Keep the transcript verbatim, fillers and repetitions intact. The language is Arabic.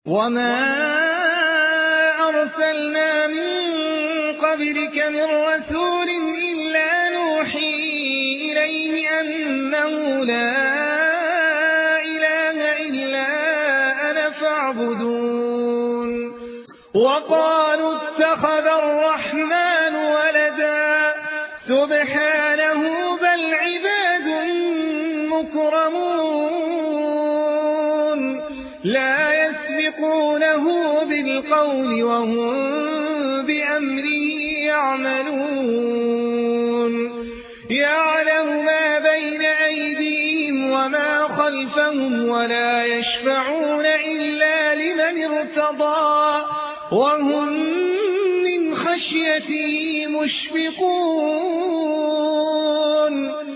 وما أرسلنا من قبلك من رسول إلا نوحي إليه أنه لا إله إلا أنا فاعبدون وقالوا اتخذ الرحمن ولدا سبحانه بل عباد مكرمون لا يسبقونه بالقول وهم بأمره يعملون يعلم ما بين أيديهم وما خلفهم ولا يشفعون إلا لمن ارتضى وهم من خشيته مشفقون